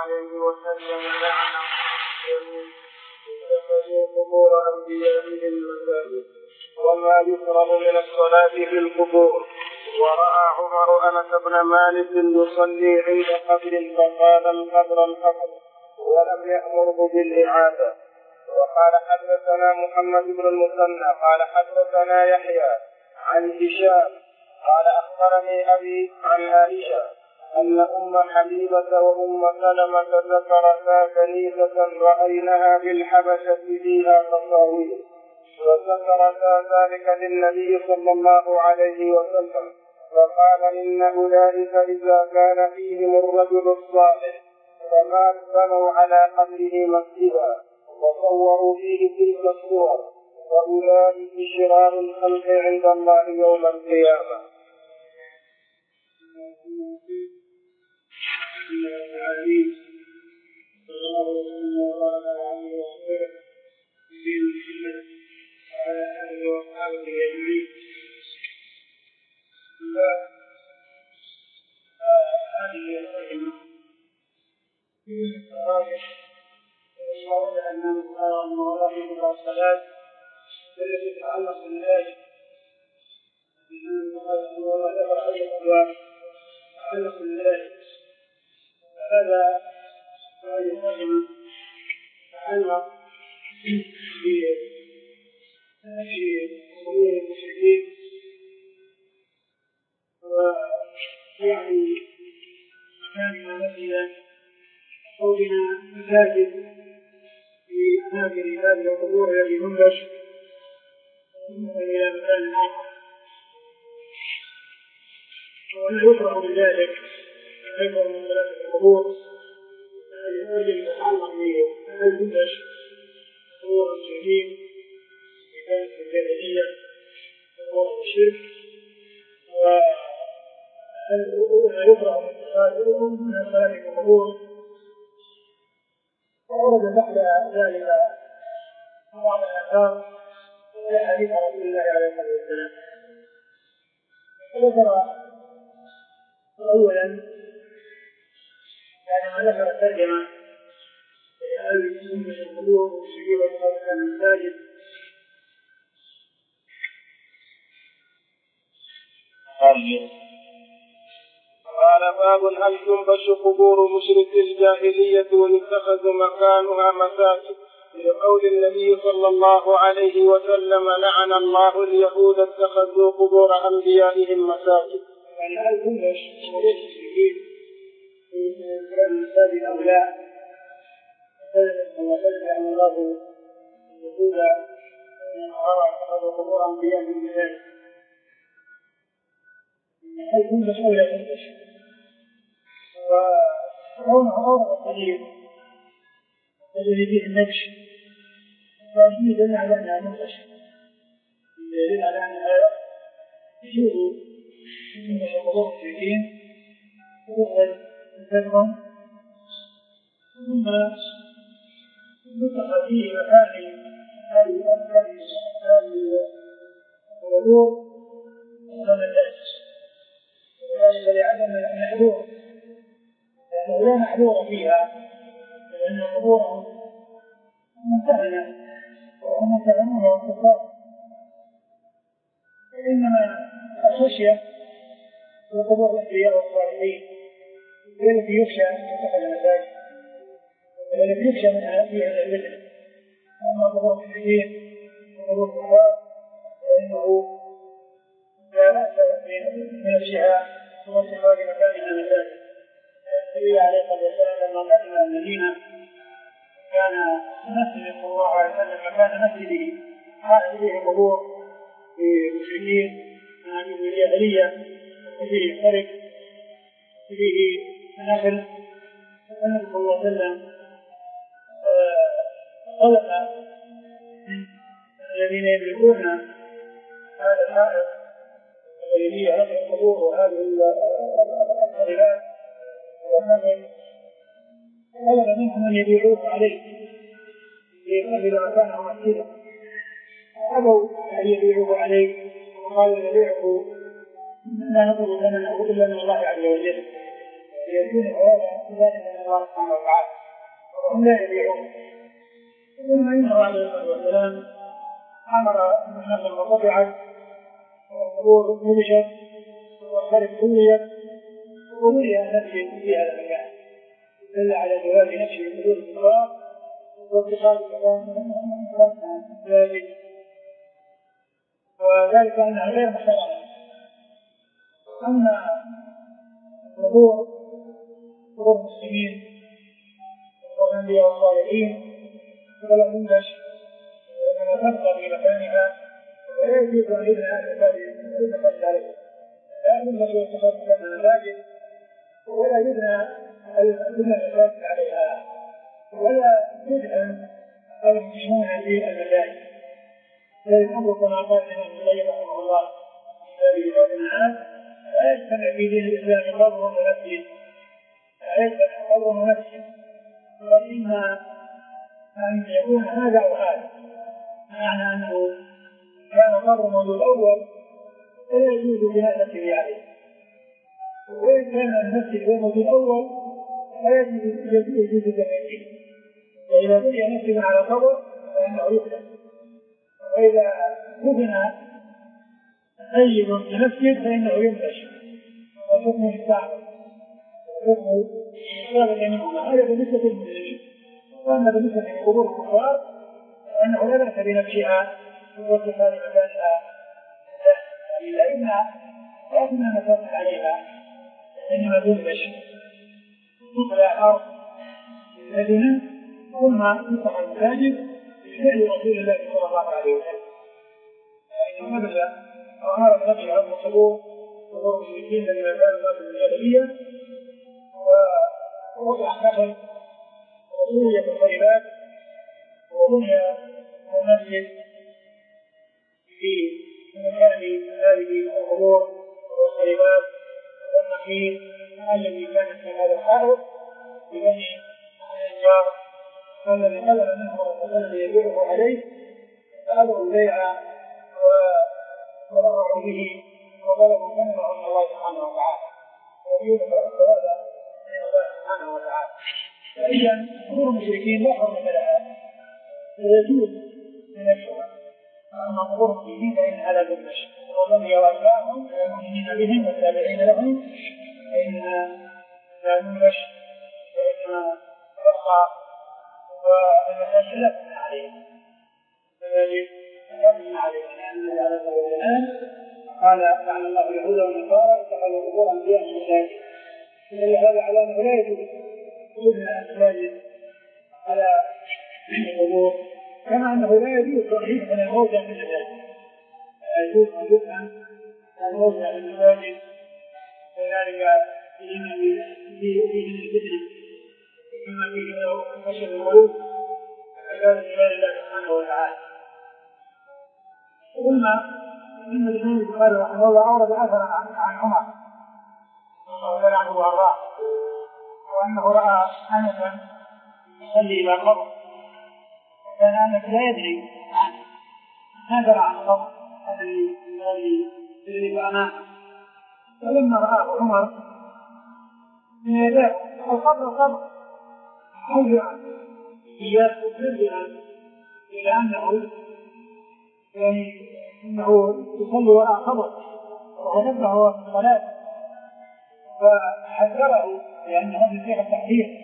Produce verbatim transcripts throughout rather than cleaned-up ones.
عليه وسلم لعن اتخذوا قبور أنبيائهم مساجد وما يكره من الصلاة في القبور. ورأى عمر أنس بن مالك يصلي عند قبر فقال القبر القبر ولم يأمره بالإعادة. وقال حدثنا محمد بن المثنى قال حدثنا يحيى عن هشام قال أخبرني أبي عن عائشة أن أم حبيبة وأم سلمة ذكرتا كنيسة رأيناها بالحبشة فيها تصاوير وذكرتا ذلك للنبي صلى الله عليه وسلم فقال إن أولئك إذا كان فيهم الرجل الصالح فما بنوا على قبره مسجدا وصوروا فيه تلك الصور وأولئك شرار الخلق عند الله يوم القيامة. التي تتعلق بالله تتعلق بالله هذا ما يفهم يتعلق في قبور المشركين ويعني مكاننا مسجدا أو بنا مساجد في أماكن هذه القبور التي تنبش إلى مكان آخر ويكره بذلك يكره من ثلاثة القبور الذي يتعلق بهذا تنبش قبور المشركين في كانت الجاهلية قبور الشرك ويكره من ثلاثة القبور وورد بعد ذلك بعض الآثار في حديث رسول الله عليه الصلاة والسلام. ذكر أولا بعد ما ذكر الترجمة لأهل السنة القبور والشريعة والصلاة المساجد قال باب هل تنبش قبور مشرك الجاهلية ويتخذ مكانها مساجد لقول النبي صلى الله عليه وسلم لعن الله اليهود اتخذوا قبور أنبيائهم مساجد. يعني هل تنبش قبور المشركين في المساجد أو لا؟ لعن الله اليهود اتخذوا قبور أنبيائهم مساجد. هل تنبش أو لا تنبش؟ وكونه أمر قليل الذي فيه النبش فيه يدل على أنها منبش يدل على أنها يجوز منبش قبور المشركين ويؤخذ الفتوى ثم يتخذ فيه مكان هذه القبور ثم النبش وذلك لعدم المحذور لأنه لا محذور فيها لأن القبور ممتهنة وممتهنون والكفار إنما الخشية في قبور الأنبياء والصالحين هي التي يخشى أن تتخذ المساجد والتي يخشى منها فيها الفتنة. أما قبور المشركين وقبور الكفار فإنه لا بأس بنفسها واتخاذ مكانها مساجد. النبي عليه الصلاة والسلام لما قدم المدينة كان مسجد صلى الله عليه وسلم مكان مسجده حاط فيه قبور للمشركين من هذه الجاهلية وفيه فرق وفيه نخل. النبي صلى الله عليه وسلم طلب من الذين يملكون هذا الحائط الذي هي هذه القبور وهذه الخلافات وهذا طلب منهم أن يبيعوه عليه ليقبل مكانه مسجدا أبوا أن يبيعوه عليه وقالوا نبيعه لا نطلب ثمنه إلا من الله عز وجل يكون هذا ذلك من الله سبحانه وتعالى وهم لا يبيعون. ثم إنه عليه الصلاة والسلام أمر بالناس المقطعة والقبور نبشت والخلق سويت وولي نفسه في هذا المكان دل على جواز نفسه حضور الكفار واتخاذ المكان ذلك وذلك أنها غير محترمة. أما حضور حضور المسلمين والأنبياء والصالحين فلا تنبش وإنما تبقى في مكانها ولا يجوز أن يبنى المساجد عليها لا تنبش واتخاذ مكان المساجد ولا يبنى المساجد عليها ولا يدعم المسلمون في المساجد. ذلك أمر كما قال الإمام ابن القيم رحمه الله في كتاب العام لا يجتمع في دين الإسلام قبر ومسجد لا يجتمع قبر ومسجد وإما أن يكون هذا أو هذا معنى أنه كان قبر موجود أول فلا يجوز بناء المسجد عليه وإن كان المسجد هو موجود أول فلا يجوز تمييزه. فإذا بني مسجد على قبر فإنه يقتل وإذا بني سيد في مسجد فإنه ينبش وحكمه الصعب وحكمه الصعب منهما. هذا بالنسبة للمسلمين. وأما بالنسبة لقبور الكفار فإنه لا بأس بنبشها واتخاذ مكانها لا يمنع لا يمنع مساجد عليها إنما تنبش مثل أرض المدينة ثم تفتح المساجد بفعل رسول الله صلى الله عليه وسلم. فإنه نبذ وأمر بنبذ عن الصبور صبور المشركين الذين كانوا الناس من الجاهلية ووضع حفل وصولية الطيبات وبني المسجد في مكان هذه القبور والطيبات والنخيل الذي كانت في هذا الحائط ببني الأنجار الذي طلب منه الرسول يبيعه عليه فأبوا البيع وضرعوا به وطلبوا منه من الله سبحانه وتعالى ويوجد الثواب من الله سبحانه وتعالى. فإذا قبور المشركين لا حرمة لها ويجوز من الشرع. أما قبور المسلمين فإن هذا بالمشي ومن يواليهم المؤمنين بهم والتابعين لهم فإن لا ينبش وإنما يبقى والمساجد لا تبنى عليهم فيجب لا تبنى عليهم لأن النبي عليه الصلاة والسلام قال لعن الله اليهود والنصارى اتخذوا قبور أنبيائهم مساجد. إن هذا على أنه لا يجوز تبنى المساجد على القبور كما أنه لا يجوز ترهيب من الموتى من المساجد. لا يجوز أن يبنى الموتى من المساجد لذلك فيه الفتنة كما فيه من نشر القلوب عباد الله سبحانه وتعالى. ثم إن الإمام البخاري رحمه الله أورد أثرا عن عمر رضي الله عنه وأرضاه وأنه رأى أنسا يصلي إلى القبر كان أنس لا يدري عنه ما درى عن القبر الذي يصلي أمامه فلما رآه عمر من يداه القبر القبر حجرا إياه مرجعا إلى أنه يعني إنه يصلي وراء قبر وهو نبهه في الصلاة فحذره لأن هذا فيه التحذير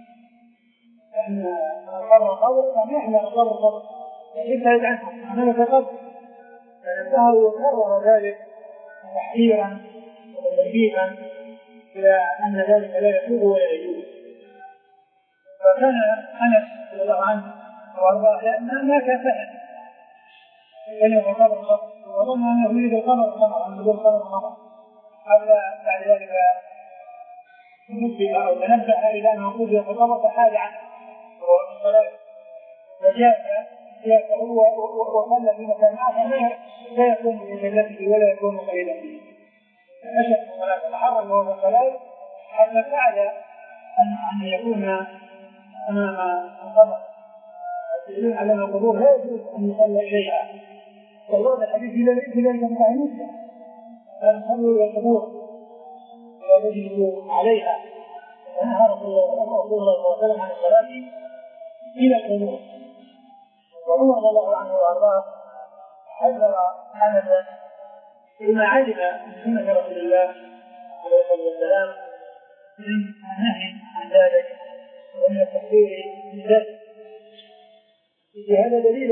لأن القبر قبر فما يحمل القبر قبر يبتعد عنه أمامك قبر فإنه وكرر ذلك تحذيرا وتنبيها إلى أن ذلك لا يسوغ ولا يجوز. فكان أنس رضي الله عنه وأرضاه لأنه ما كان فهم كلمة القبر قبر وظن أنه يريد القمر قمر أن يقول القمر قمر حتى بعد ذلك نبه أو تنبه إلى أنه قد في القمر فحاد عنه وهو في الصلاة فجاء جاء هو وصلى في مكان آخر لا يكون بجلته ولا يكون قريبا به أشد الصلاة تحرم وهو الصلاة حتى بعد أن يكون أمام القبر الدليل على القبور لا يجوز أن يصلى إليها والله الحديث في ذلك متعنيسة لا تصلوا إلى القبور ولا تجلسوا عليها فنهى رسول الله صلى الله عليه وسلم عن الصلاة إلى القبور. وعمر رضي الله عنه وأرضاه حذر أنسا بما علم من سنة رسول الله عليه الصلاة والسلام من النهي عن ذلك ومن التحذير من ذلك. هذا دليل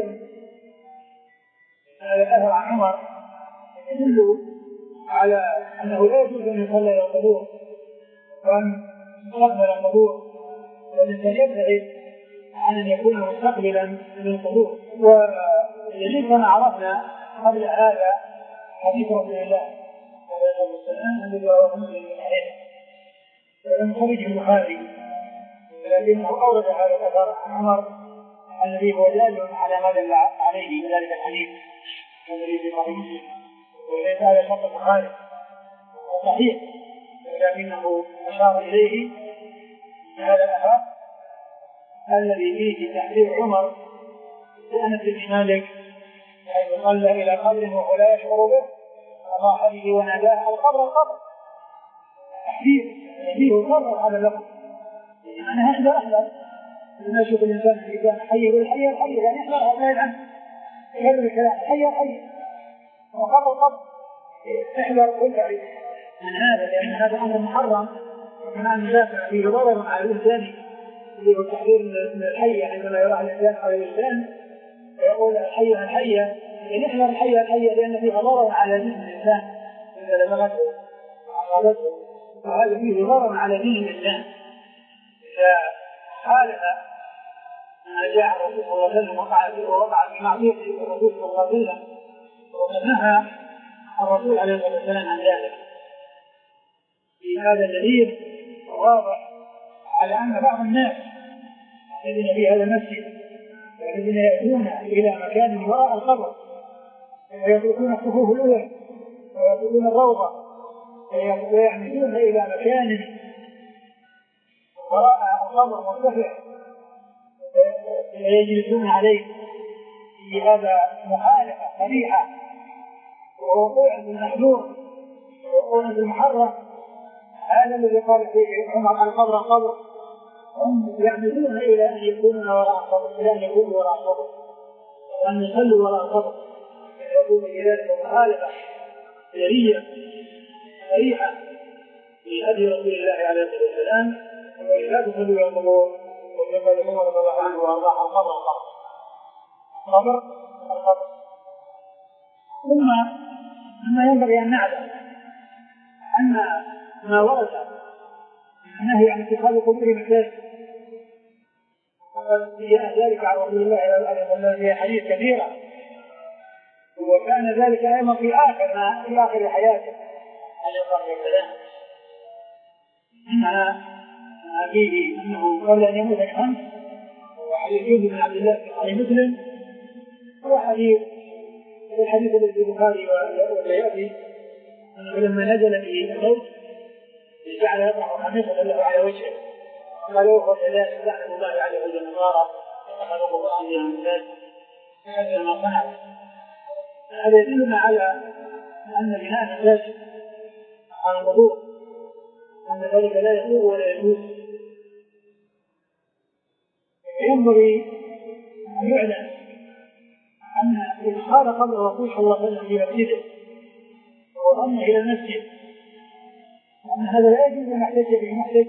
على الأثر عن عمر يدل على أنه لا يجوز أن يصلى إلى القبور وأن يستقبل القبور، والإنسان يبتعد عن أن يكون مستقبلا للقبور. والدليل كما عرفنا قبل هذا حديث رسول الله عليه الصلاة والسلام الذي رواه مسلم في صحيحه ولم يخرجه البخاري، لكنه أورد هذا الأثر عن عمر الذي هو دال على ما دل عليه في ذلك الحديث الذي في صحيح مسلم، وليس هذا شرط البخاري صحيح، ولكنه أشار إليه هذا الأثر الذي فيه تحذير عمر لأنس بن مالك حيث صلى إلى قبر وهو لا يشعر به فراح به وناداه القبر القبر، تحذير فيه كرر هذا اللفظ. أنا أحذر أحذر لما أشوف الإنسان في كان حي والحي الحي يعني أحذر أبعد عنه كرر الكلام حي الحي وقبر القبر احذر وابعد من هذا، لأن هذا أمر محرم وكمان مدافع فيه ضرر على الإنسان اللي هو التحذير من الحية. عندما يرى الإنسان على الإنسان ويقول الحية الحية يحذر الحية الحية لأن فيها ضرر على دين الإنسان إذا لبغته وعقبته، وهذا فيه ضرر على دين الإنسان. إذا خالف ما جاء الرسول صلى الله عليه وسلم وقع فيه ووقع في معصية الرسول صلى الله عليه وسلم وقد نهى الرسول عليه الصلاة والسلام عن ذلك. في هذا دليل واضح على أن بعض الناس الذين في هذا المسجد الذين يأتون إلى مكان وراء القبر ويتركون الصفوف الأولى ويتركون الروضة ويعمدون إلى مكان وراء القبر مرتفع ويجلسون عليه، في هذا مخالفة قبيحة ووقوع بالمحذور ووقوع بالمحرم. هذا الذي قال فيه عمر القبر القبر، هم يعمدون إلى أن يكونوا وراء القبر، إلى أن يكونوا وراء القبر وأن يصلوا وراء القبر، يكون بذلك مخالفة جلية صريحة لهدي رسول الله عليه الصلاة والسلام، ولا تصلوا إلى القبور. وكما عمر رضي الله عنه وأرضاه القبر القبر القبر القبر. ثم مما ينبغي أن نعلم أن ما ورد النهي عن اتخاذ القبور مساجد وقد جاء ذلك عن رسول الله عليه الصلاة والسلام في حديث كثيرة، وكان ذلك أيضا في آخر ما في آخر حياته عليه الصلاة والسلام. منها فيه أنه قبل أن يموت الخمس، وحديث جند بن عبد الله في صحيح مسلم، وحديث الحديث الذي في البخاري والبيهقي أنه لما نزل به الموت جعل يطرح خميصة له على وجهه قال وهو كذلك لعنة الله عليه والنصارى اتخذوا الله من الناس هذا ما صنع. هذا يدلنا على أن بناء المساجد على الوضوء أن ذلك لا يسوء ولا يجوز. ينبغي أن يعلم أن إدخال قبر الرسول صلى الله عليه وسلم في مسجده وضمه إلى المسجد أن هذا لا يجوز أن يحتج به محتج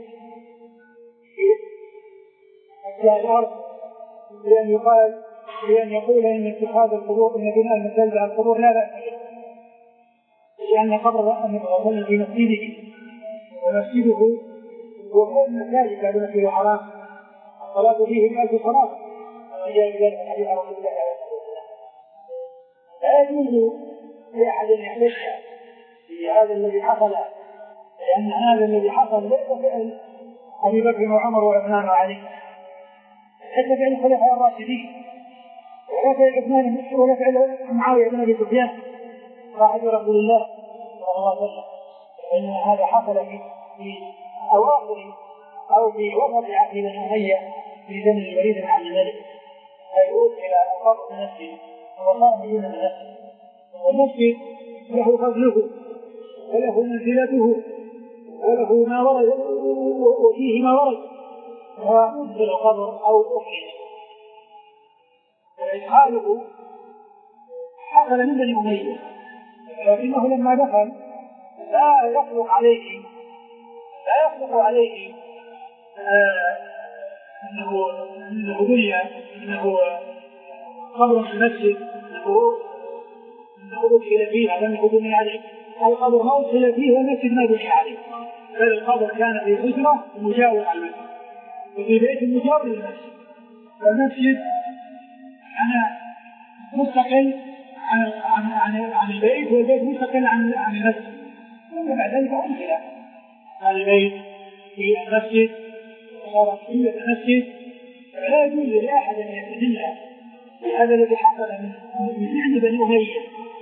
في الأرض بأن يقال بأن يقول إن اتخاذ القبور إن بناء المساجد على القبور لا بأس به، لأن قبر الرسول صلى الله عليه وسلم في مسجده ومسجده هو كل المساجد هذا مسجد حرام الصلاة فيه بألف صلاة كما جاء بذلك حديث رسول الله عليه الصلاة والسلام. لا يجوز لأحد أن يحتج في هذا الذي حصل، لأن هذا الذي حصل ليس فعل أبي بكر وعمر وعثمان وعلي، ليس فعل الخلفاء الراشدين ولا فعل عثمان ولا فعل معاوية بن أبي سفيان صاحب رسول الله صلى الله عليه وسلم، إن هذا حصل في أواخر أو في وسط عهد بني أمية في زمن الوليد بن عبد الملك، فيؤول إلى أقرب المسجد وصار بدون المسجد، والمسجد له فضله وله منزلته وله ما ورد وفيه ما ورد ومدخل القبر أو أخرج. وإدخاله حصل من بني أمية، لكنه لما دخل لا يخلق عليه لا يخلق عليه آه انه انه دنيا انه قبر في المسجد انه انه ادخل فيه لم يكن عليه، القبر ما ادخل فيه والمسجد ما بني عليه، بل القبر كان في حجره مجاور على المسجد وفي بيت مجاور للمسجد، والمسجد انا مستقل عن عن عن, عن البيت، والبيت مستقل عن عن المسجد. وبعد ذلك أنزل هذا البيت في المسجد وصارت في المسجد، فلا يجوز لأحد أن يستدل بهذا الذي حصل من فعل بني أمية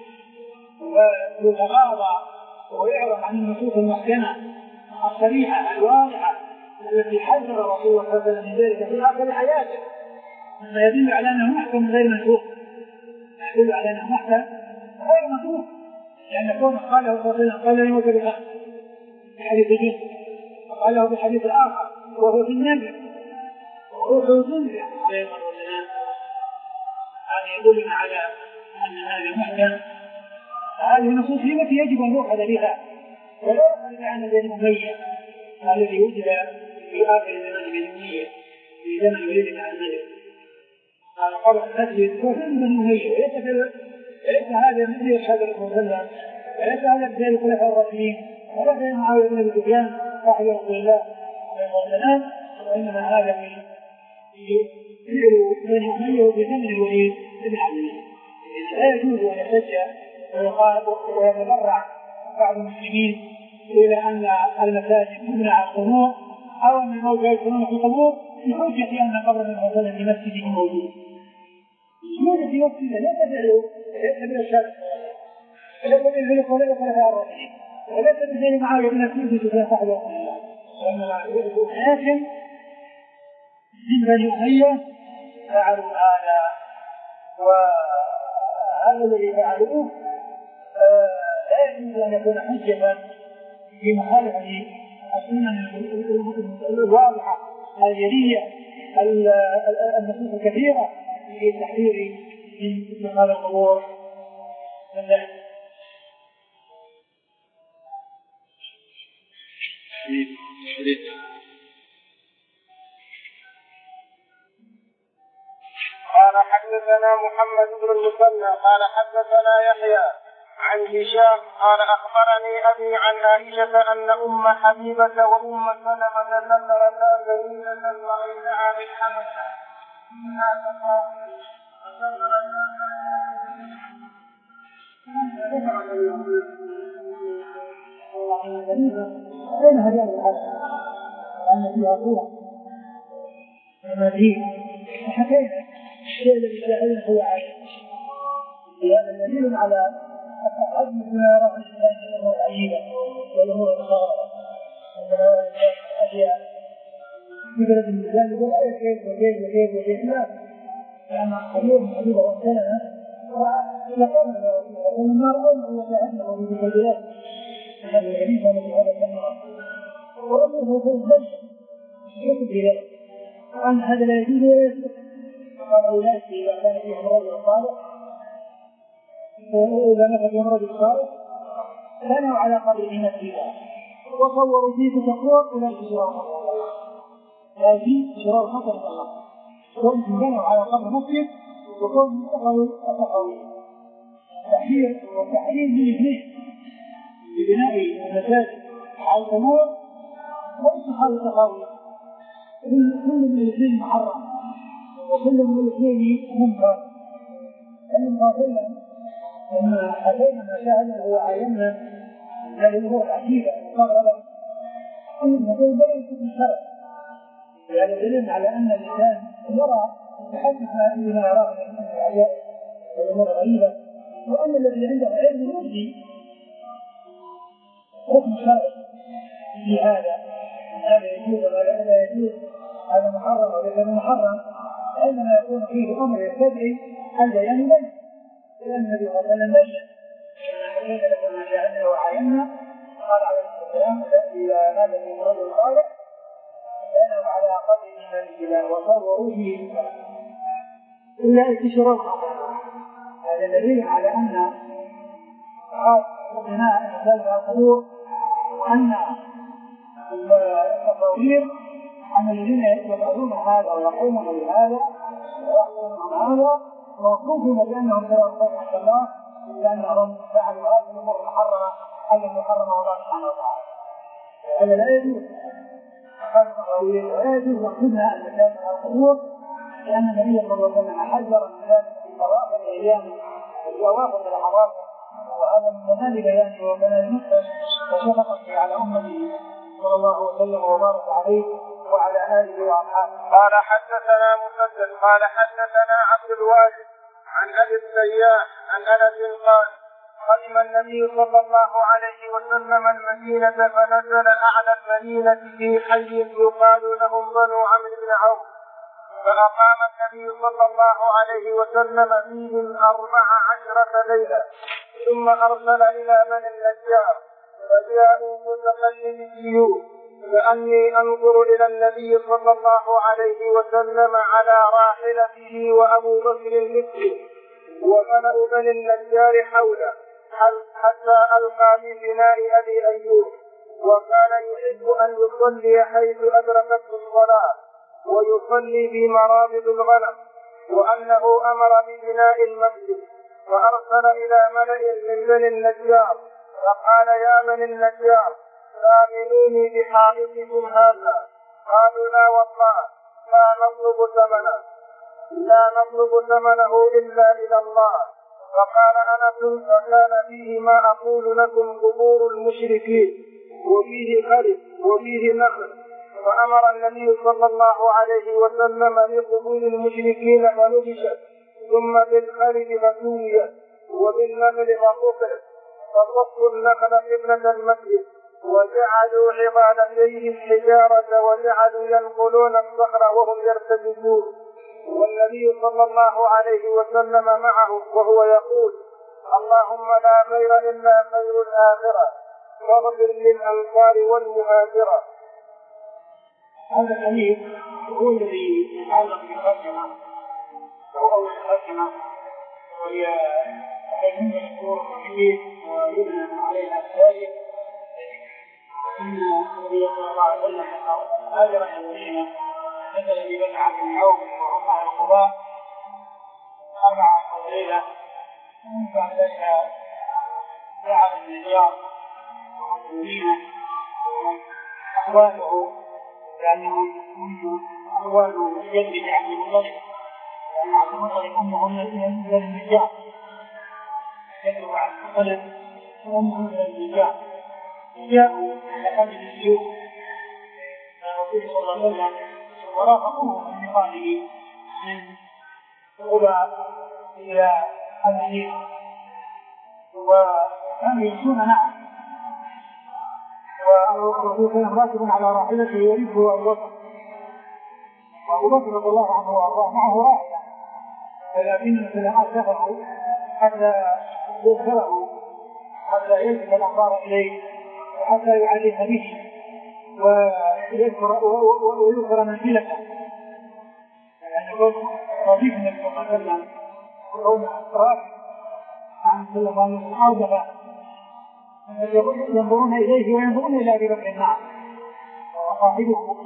ويتغاضى ويعرض عن النصوص المحكمة الصريحة الواضحة التي حذر رسول الله صلى الله عليه وسلم من ذلك في آخر حياته، مما يدل على أنه محكم غير منسوخ، يدل على أنه محكم غير منسوخ، لأن كونه قاله صلى الله عليه وسلم قال له بالآخر بحديث جنس، وقاله بحديث آخر وهو في النبي وروح تنزع دائما والناس، هذا يدل على أن هذا محكم. هذه النصوص هي التي يجب أن يؤخذ بها ولا يؤخذ عن بني أمية الذي وجد في آخر زمن بني أمية في زمن وليد عن النبي. هذا قبر المسجد وفي بني أمية، وليس هذا مثل يشهد الرسول صلى الله عليه وسلم، وليس هذا مثل الخلفاء الراشدين، ولا مثل معاوية بن أبي سفيان صاحب رسول الله عليه الصلاة والسلام، وإنما هذا في فعل بني أمية وفي زمن الوليد بن عبد الله. لا يجوز أن يتجه ويتبرع بعض المسلمين إلى أن المساجد تمنع القنوع أو أن الموتى يدخلون في القبور بحجة أن قبر النبي صلى الله عليه وسلم في مسجده موجود. موجود في مسجده لا تدعو ليس من الشرك، وليس من ذلك ولا خلفاء الراشدين، وليس من ذلك معاوية بن أبي سفيان صاحب رسول الله، وإنما لكن من بني أمية فعلوا هذا، وهذا الذي فعلوه لا يجوز أن يكون حجة في مخالفة السنن الواضحة الجلية النصوص الكثيرة في التحذير من اتخاذ القبور من ذلك. قال حدثنا محمد بن المثنى قال حدثنا يحيى عن هشام قال أخبرني أبي عن عائشة أن أم حبيبة وأم سلمة ذكرتا جريدة رأيناها بالحبشة منها تقاوم أين هذه الحبشة؟ أن فيها قوة ومدين وحكينا الشيء الذي شاهده هو عائشة، هذا دليل على التقدم بما يراه الإنسان في الأمور العجيبة والأمور الخاصة وما أشياء في بلد الإنسان يقول أي كيف وكيف وكيف وكيف لا، لأن الأمور حبيبة وأمثالنا ولقد لما رأونا هو شاهدنا في تلك البلاد هذا الحديث الذي هذا الكلام ورسوله في الزمن يكتب إليه وأن هذا لا يجوز ولا يجوز. قالوا لا يجوز إذا كان فيه رجل صالح وإذا نفذ يمرض الصالح بنوا على قبره مسجدا وصوروا فيه تقوى ولا شرار هذه شرار خطر فقط، كون بنوا على قبر مسجد وكون اتخذوا التقاوي تحذير والتحريم من الاثنين ببناء المساجد على القبور واتخاذ التقاوي، كل من الاثنين محرم وكل من الاثنين منكر. لأن قاتلنا لما أتينا ما شاهدنا وعينا هذه الأمور العجيبة المقربة أنه يقول بلد في الشرع، يعني دليل على أن الإنسان يرى يتحدث بما يراه من العجائب والأمور الغريبة، وأن الذي عنده علم يؤدي حكم شرعي في هذا، هذا يجوز ولا لا يجوز، هذا محرم ولا غير محرم، عندما يكون فيه أمر يستدعي البيان بينه. لأن النبي صلى الله عليه وسلم بين حين لكم ما جاءنا وعينا قال عليه الصلاة إلى ماذا في الرجل الصالح كانوا على قدر من الابتلاء وصوروا فيه إلا انتشار هذا دليل على أن بناء هذا القبور أن التصوير أن الذين يفعلون هذا ويقومون بهذا ويحكمون هذا موصوفون بأنهم سيرضون عند الله لأنهم فعلوا هذه الأمور المحرمة التي حرمها الله سبحانه وتعالى. هذا لا يجوز هذا التصوير ولا يجوز وجودنا المساجد القبور لأن النبي صلى الله عليه وسلم حذر من ذلك في أواخر الأيام وفي أواخر اللحظات وهذا من مبادئ بيانه وبيان المسلم وشفقته على أمته صلى الله وسلم وبارك عليه وعلى آله وأصحابه. قال حدثنا مسدد قال حدثنا عبد الواجد عن أبي السياح عن أنس قال قدم النبي صلى الله عليه وسلم المدينة فنزل أعلى المدينة في حي يقال لهم بنو عمرو بن عوف فأقام النبي صلى الله عليه وسلم فيهم أربع عشرة ليلة ثم أرسل إلى بني النجار فجاءوا متقلب السيوف كأني أنظر إلى النبي صلى الله عليه وسلم على راحلته وأبو بكر مثله وملأ بني النجار حوله حتى ألقى في بناء أبي أيوب وكان يحب أن يصلي حيث أدركته الصلاة ويصلي في مرابض الغنم وأنه أمر ببناء المسجد فأرسل إلى ملأ من بني النجار فقال يا بني النجار آمنوني بحائطكم هذا قالوا لا والله لا نطلب ثمنه لا نطلب ثمنه إلا إلى الله فقال أنس فكان فيه ما أقول لكم قبور المشركين وفيه خرب وفيه نخل فأمر النبي صلى الله عليه وسلم بقبور المشركين فنبشت ثم بالخرب فسويت وبالنخل فقطعت فصفوا النخل قبلة المسجد وجعلوا عبادتيه الحجارة وجعلوا ينقلون الصخر وهم يرتجزون والنبي صلى الله عليه وسلم معه وهو يقول اللهم لا خير إلا خير الآخرة واغفر للأنصار والمهاجرة. هذا الحديث هو الذي يتعلق بالخاتمة أو أول الخاتمة وهي علم مشهور كبير ويبنى عليها الثالث إن النبي صلى الله عليه وسلم هاجر إلى المدينة نزل ببني عبد العوف وهم أهل قباء أربعة ليلة ثم بعد ذلك جعل النجار والمدينة أخواته لأنهم أخوان جد عبد المطلب لأن عبد المطلب أمهم من النجار جد عبد المطلب أمهم من النجار جاءوا لقبل السيوف الرسول صلى الله عليه وسلم ورافقوه في انتقاله من قباء إلى المدينة وكانوا يمشون معه والرسول كان راكبا على راحلته يرده أبو بكر وأبو بكر رضي الله عنه وأرضاه معه راحلة ولكن العلماء سفروا حتى يذكره حتى يلفت الأنظار إليه وحتى يعلم به ويذكر ويذكر منزلته يعني يقول رضيف النبي صلى الله عليه وسلم قوم راكب عن صلى الله عليه وسلم أوجب ينظرون إليه وينظرون إلى أبي بكر معه وصاحبه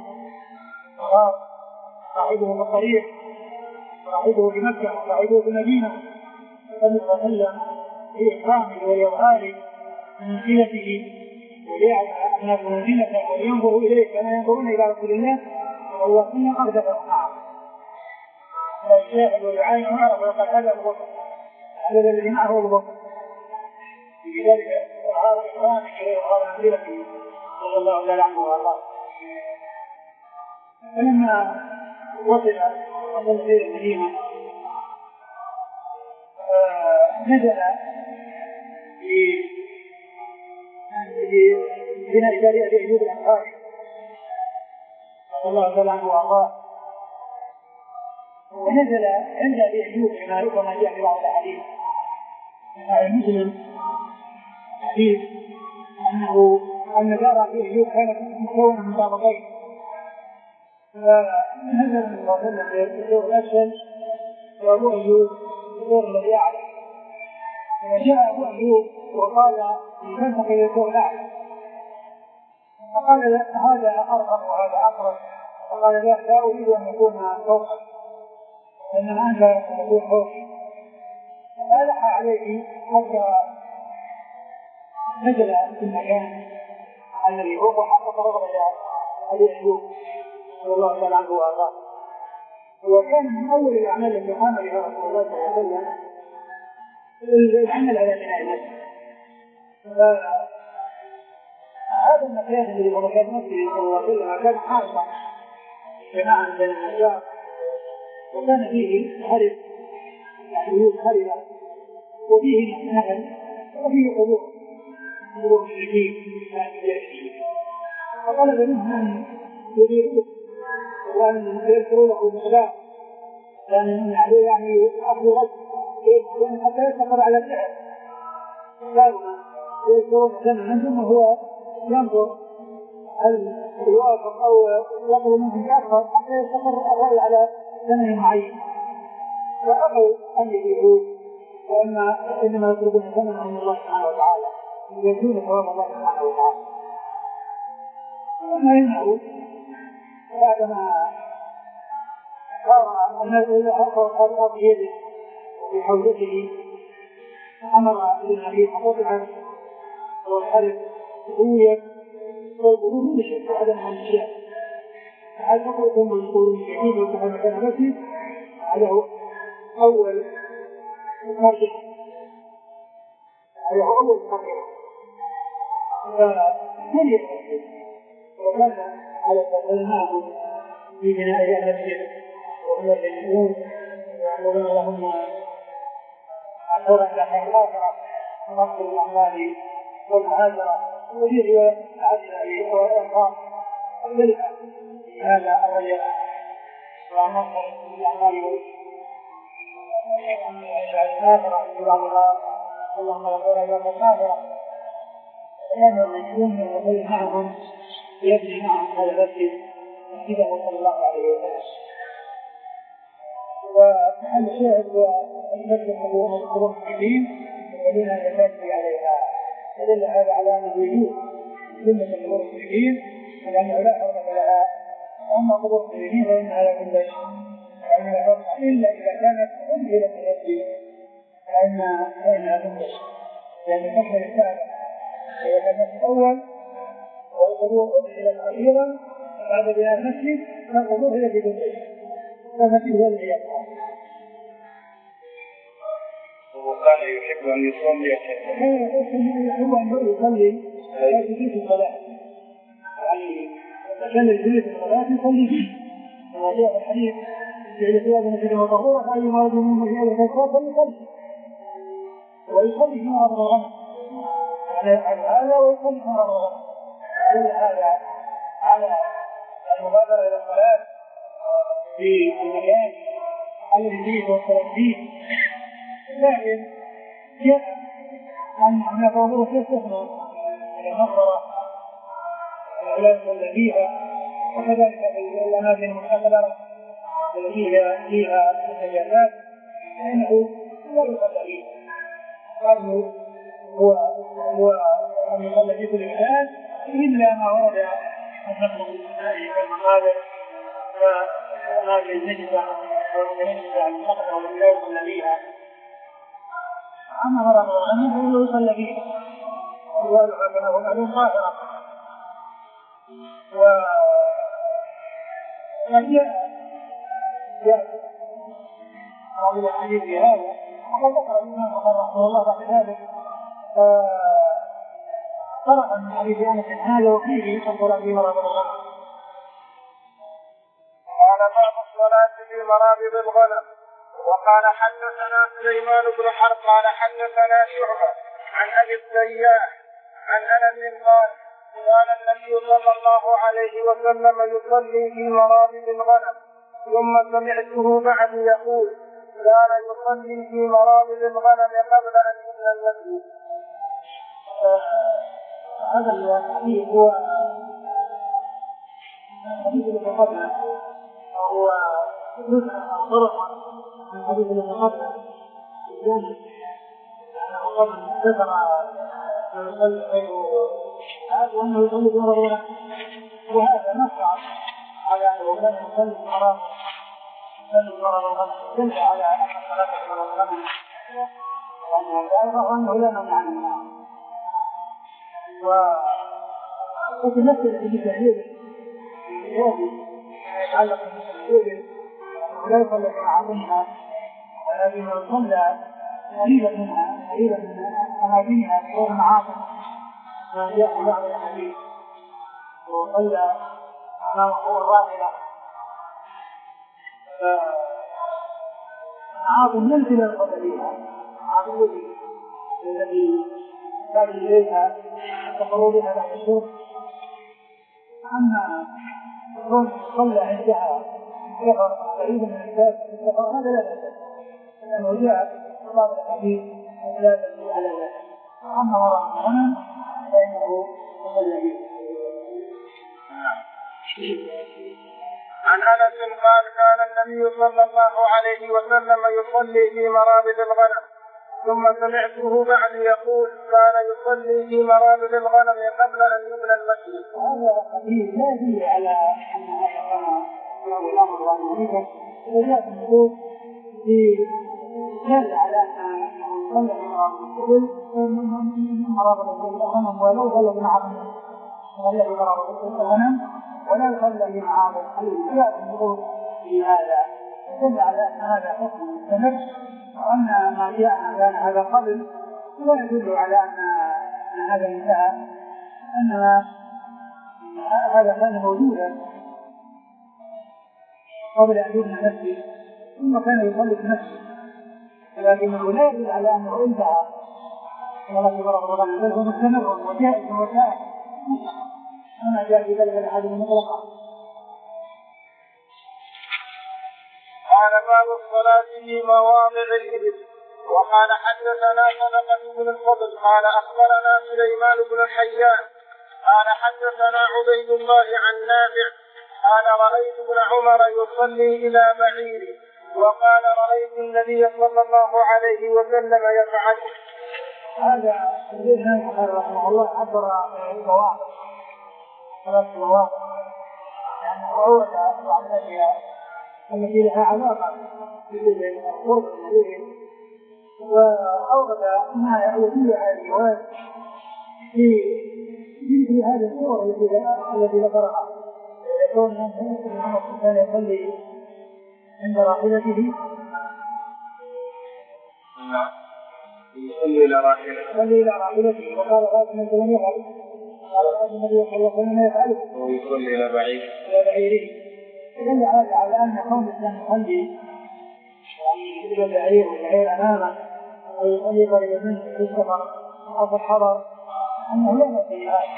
صاحبه بالطريق صاحبه بمكة صاحبه بالمدينة صلى الله عليه وسلم في إكرامه وإظهاره منزلته وليعلم الناس منزلته ولينظروا إليه كما ينظرون إلى رسول الله والله سنة أرجف معه والشاهد والعين معه وقد هذا أبو بكر هذا الذي معه أبو بكر لذلك أظهار إكرامه وإظهار منزلته صلى الله عليه وسلم وأرضاه فلما وصل وصل إلى المدينة نزل في بناء دار أبي أيوب الأنصاري صلى الله عليه وسلم وأرضاه ونزل عند أبي أيوب كما ربما جاء في بعض الأحاديث مسلم حديث أنه أن دار أبي أيوب كانت مكونة من طابقين، فنزل النبي صلى الله عليه وسلم في الدور الأسفل وأبو أيوب في الدور الذي أعلى. فجاء أبو أيوب وقال ينتقل إلى الدور الأعلى، فقال هذا أرغب وهذا أقرب، فقال لا أريد أن يكون فوقك إنما أنت تكون فوقي. فألح عليه حتى نزل في المكان الذي هو وحقق رغبة أبي أيوب صلى الله تعالى عنه وأرضاه. وكان من أول الأعمال التي قام بها رسول الله صلى الله عليه وسلم العمل على بناء المسجد. فهذا المكان الذي هو مكان مسجد صلى الله عليه وسلم كان حاصلا جماعة بين النجار، وكان فيه خرب يعني بيوت خربة، وفيه نهل، وفيه قبور قبور مشركين فطلب منهم أن يديروه وأن يذكروا له المقدار، لأن عليه يعني أخذ رد حتى يستقر على الفعل. قالوا يذكرون زمنا ثم هو ينظر هل يوافق أو يطلب منهم أكثر حتى يستقر الرأي على زمن معين. فأخذوا أن يديروه، وإما إنما يطلبون زمنا من الله سبحانه وتعالى يجدون ثواب الله سبحانه وتعالى. وما يمنعه بعدما صار الناس إلى أرض يده وفي حوزته أمر بالنبي فقطعا والخلف قوية والقلوب بشكل عدم عن الشيء. هل تقولكم من يقولون شهيد وانتهى مكان مسجد؟ هذا هو أول مرجع، هذا هو أول مرجع. فمن يتحدث وكان على تقلناه في بناء المسجد وهو الذين يقولون اللهم أثورا لك الآخرة ونصر الأعمال والمهاجرة وفي رواية عدل أبي وإرقام ملك هذا الرجل ونصر الأعمال والمهاجرة في بعضها اللهم أثورا لك الآخرة. كان المسلمون يقول معهم يبني معهم هذا المسجد مسجده صلى الله عليه وسلم. ومحل الشاهد هو المسجد حقوق القرون الحكيم الذين يتاتي عليها، يدل هذا على انه يجوز سنه القرون الحكيم لانه لا حرمه لها. اما قبور الحكيم فانها لا تندش فانها فرق الا اذا كانت امثله المسجد فانها تندش، لان الفصل الثالث إذا كان المسجد الأول والقبور أدخلت أخيرا بعد بناء المسجد فالقبور هي في تندش فالمسجد هو الذي يبقى. وكان يحب أن يصلي كان يحب أن يصلي في بيت الصلاة، يعني كان الجلوس في الصلاة يصلي فيه كما جاء في الحديث جعل ثياب مسجد وطهورا فأيما رجل من مجال الفساد فليصلي ويصلي في مرض الغنم على هذا ويصلي في مرض الغنم. كل هذا على المبادرة إلى الصلاة في المكان الذي فيه توصل فيه. لكن جاء أن هناك أمور تستثنى النظرة والعلاج التي فيها، وكذلك في الأماكن المعتبرة التي فيها النجاسات فإنه لا يصلى فيه. قالوا هو هو أن يصلى في كل مكان إلا ما ورد النقل بالماء كالمقابر وأماكن النجسة والمتنجسة عن النقل والعلاج الذيها. أما مرض الغنم فإنه يصلى فيه ويقال كما معلوم ظاهرا. وجاء جاء قول الحديث في هذا وقد ذكر الإمام رحمه الله بعد ذلك طرحا من حديث أنس هذا وفيه الصلاة في مرابض الغنم. قال باب الصلاة في مرابض الغنم. وقال حدثنا سليمان بن حرب قال حدثنا شعبة عن أبي التياح عن أنس قال كان النبي صلى الله عليه وسلم يصلي في مرابض الغنم ثم سمعته بعد يقول كان يصلي في مرابض الغنم قبل أن يبنى المسجد. هذا الحديث هو الحديث الذي قبله هو جزء أو طرق من الحديث الذي قبله الجانب أنه قبل ذكر يصلي غير هذا وأنه يصلي بمرض وهذا نص على أنه كان يصلي بمرض يصلي بمرض الغنم دل على أن صلاة بمرض الغنم وأنه جائزة وأنه لا نمنع عنه وتمثل في تحليل الإجابي يتعلق بالتحليل لا يصلي بمعاصمها ولكن يصلى قريبا منها قريبا من أماكنها في غير معاصم ما جاء في بعض الحديث وصلى أمام قوة الراحلة معاصم يمكن أن يصلى فيها معاصم الذي كان إليها تقروا بها بعد الشرب أما كون صلى عندها سفر بعيدا من الكتاب السفر هذا لا بأس لأنه جاء بعض الحديث لا تدل على ذلك أما وراء الغنم فإنه يصلى به. عن أنس قال كان النبي صلى الله عليه وسلم يصلي في مرابض الغنم ثم سمعته بعد يقول كان يصلي في مرابض الغنم قبل أن يبنى المسجد. هذا الحديث لا يدل على أن هذا كان الأمر والنهي وجاء في النصوص في دل على أن صلى في مرابض الغنم ولو صلى بمعاصم صلى في مرابض الغنم ولا يصلى في معاصم جاء في النصوص في هذا دل على أن هذا حكم مستمر وأن ما جاءنا كان هذا قبل لا يدل على أن هذا انتهى أنما هذا كان موجودا قبل أن يبنى مسجد ثم كان يصلي في مسجد لكنه لا يدل على أنه انتهى ولا في مرض الغنم بل هو مستمر وجائز وسائل أما جاء في ذلك الأحاديث المطلقة. قال باب الصلاة في مواضع الإبل. وقال حدثنا صدقة بن الفضل قال أخبرنا سليمان بن الحيان قال حدثنا عبيد الله عن نافع قال رأيت ابن عمر يصلي إلى بعير وقال رأيت النبي صلى الله عليه وسلم يفعل. هذا الذي رحمه الله عبر عن المواضع ثلاث مواضع يعني أول بعض الأشياء التي لها علاقة بالقرب النبي وأورد ما يعود على الجواز في مثل هذه الصور التي ذكرها يكون أنه كان يصلي عند راحلته يصلي إلى راحلته يصلي إلى راحلته وقال غاز من لم يفعل قال غاز النبي صلى الله عليه وسلم يفعله ويصلي إلى بعير إلى بعيره يدل هذا على أن كون الإنسان يصلي يعني إلى البعير والبعير أمامه أو يصلي قريبا منه في السفر أو في الحضر أنه لا نفي هذا.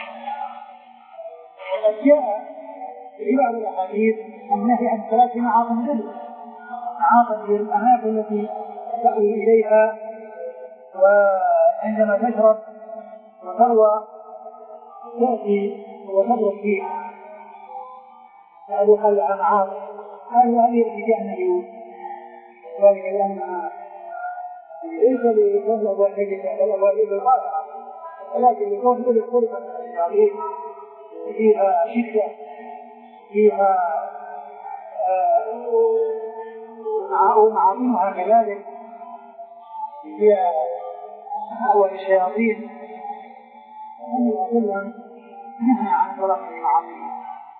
وقد جاء في بعض الأحاديث النهي عن الصلاة في معاصم الإبل معاصم الأماكن التي تأوي إليها وعندما تشرب وتروى تأتي وتبرك فيها هذا قال عن معاصم هذه هذه التي جاء النبي ذلك لأنها ليس لكون أبواب الجسد بل أبواب الغاية ولكن لكون كل خلقة الشعبين فيها شدة فيها معاصمها كذلك فيها مأوى الشياطين أن كلهم نهى عن صلاة المعاصم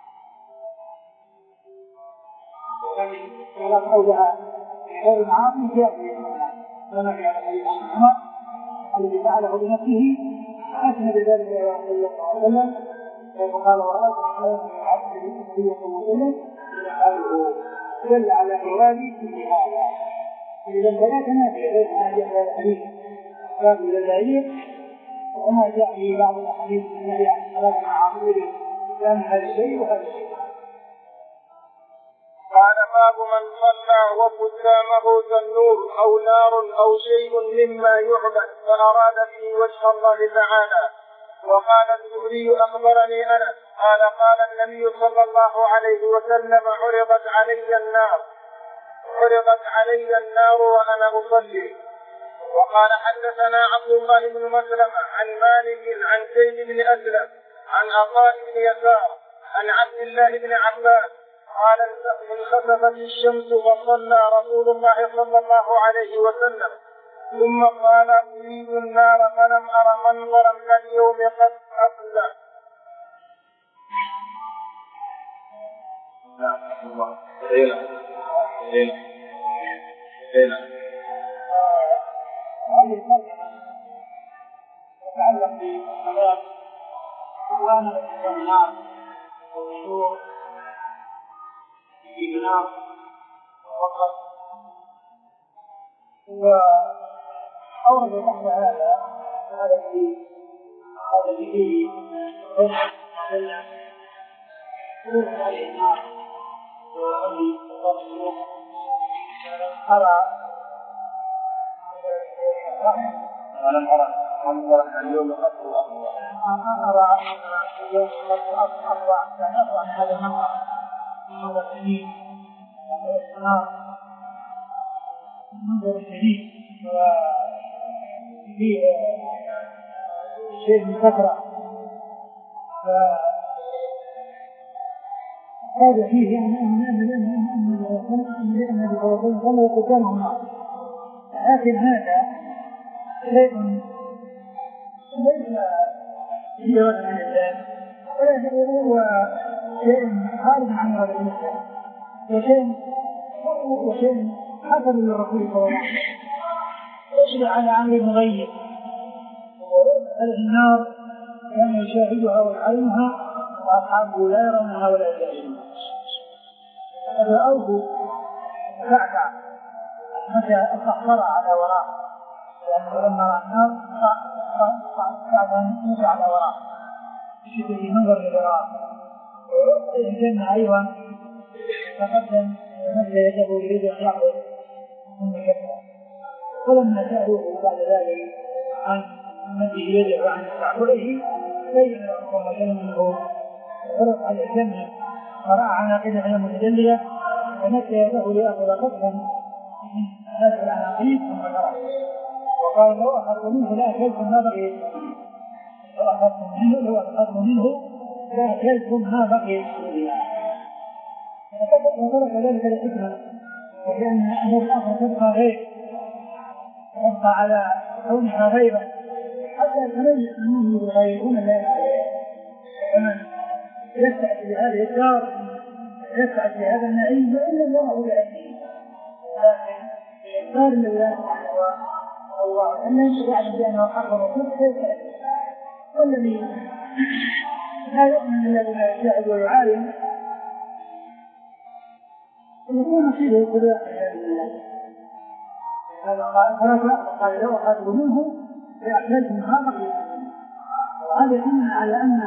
ولكن أوجه غير المعاصم جاء كما في حديث عمر الذي فعله بنفسه أسند ذلك إلى رسول الله صلى الله عليه وسلم وقال ورأيت الحيوان من العبد بالنبي صلى الله عليه وسلم يفعله دل على جوابه في هذا. إذا فلا تنافي بين ما جاء في الحديث باب الجزائر وما جاء في بعض الأحاديث النهي عن الصلاة مع عمره كان هذا الشيء وهذا الشيء. قال باب من صلى وقدامه تنور أو نار أو شيء مما يعبد فأراد به وجه الله تعالى وقال الزهري أخبرني أنس قال قال النبي صلى الله عليه وسلم عرضت علي النار عرضت علي النار وأنا أصلي. وقال حدثنا عبد الله بن مسلمة عن مالك عن زيد بن أسلم عن عطاء بن يسار عن عبد الله بن عباس قال انخسفت الشمس وصلى رسول الله صلى الله عليه وسلم ثم قال أريد النار فلم أر منظرا كاليوم قد أصلى. هذه الترجمة تتعلق بالصلاة وأنا في النار والشهور في النار فقط. وأورد بعد هذا هذا الذي هذا الذي يقول عليه النار وأبي الصلاة أرى ولم أرى منظرا اليوم قد أصلى. أنا أرى اليوم قد أصلى يعني أصلى من هذا المنظر منظر شديد والسنار منظر شديد وفيه شيء من كثرة هذا فيه يعني أن النبي صلى الله عليه وسلم قدامه النار. لكن هذا شيء ليس بجوز عن الله ولكن هو شيء خارج عن هذا المسلم وشيء وشيء حسن للرسول صلى الله عليه وسلم يشرع على عمل مغير. هذه النار كان يشاهدها ويعلمها وأصحابه لا يرونها ولا يدرونها. هذا أرجو كعكع متى استحضر على وراء لأنه لما رأى النار فعلا يمشي على وراء بشكل منظر للوراء. الجنة أيضا تقدم ومد يده يريد أن يعبد ثم كفر ولما سألوه بعد ذلك عن مد يده وعن تعبده بين الله أنه عرض على الجنة ورأى عناقيدها المتجلية ومد يده ليأخذ قطعا من هذه العناقيد ثم كفر وقال لو أخذت منه لا أكلتم ما بقي لو أخذتم منه لو أخذتم منه لا أكلتم ما بقي وترك ذلك الحكمة لأن أمور الآخر تبقى غير تبقى على كونها غيبا حتى يتميز منه بالغيبون لا يستطيع كمن يسعد بهذه الدار يسعد بهذا النعيم وإن الله بأهله لكن الدار لله الله أن ينشأ على بأنه حق الرسول كيف والذي لا يؤمن الذي لا يشاهد ويعاين يكون فيه اتباع هذا قال لو أخذوا منه لأحلالهم هذا وهذا يدل على أن